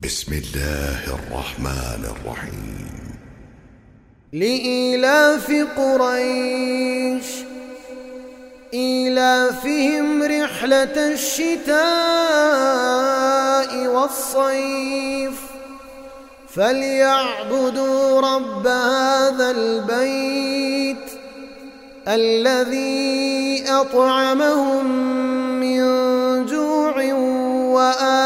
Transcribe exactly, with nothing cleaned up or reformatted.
بسم الله الرحمن الرحيم. لإيلاف قريش إيلافهم رحلة الشتاء والصيف فليعبدوا رب هذا البيت الذي أطعمهم من جوع وآمنهم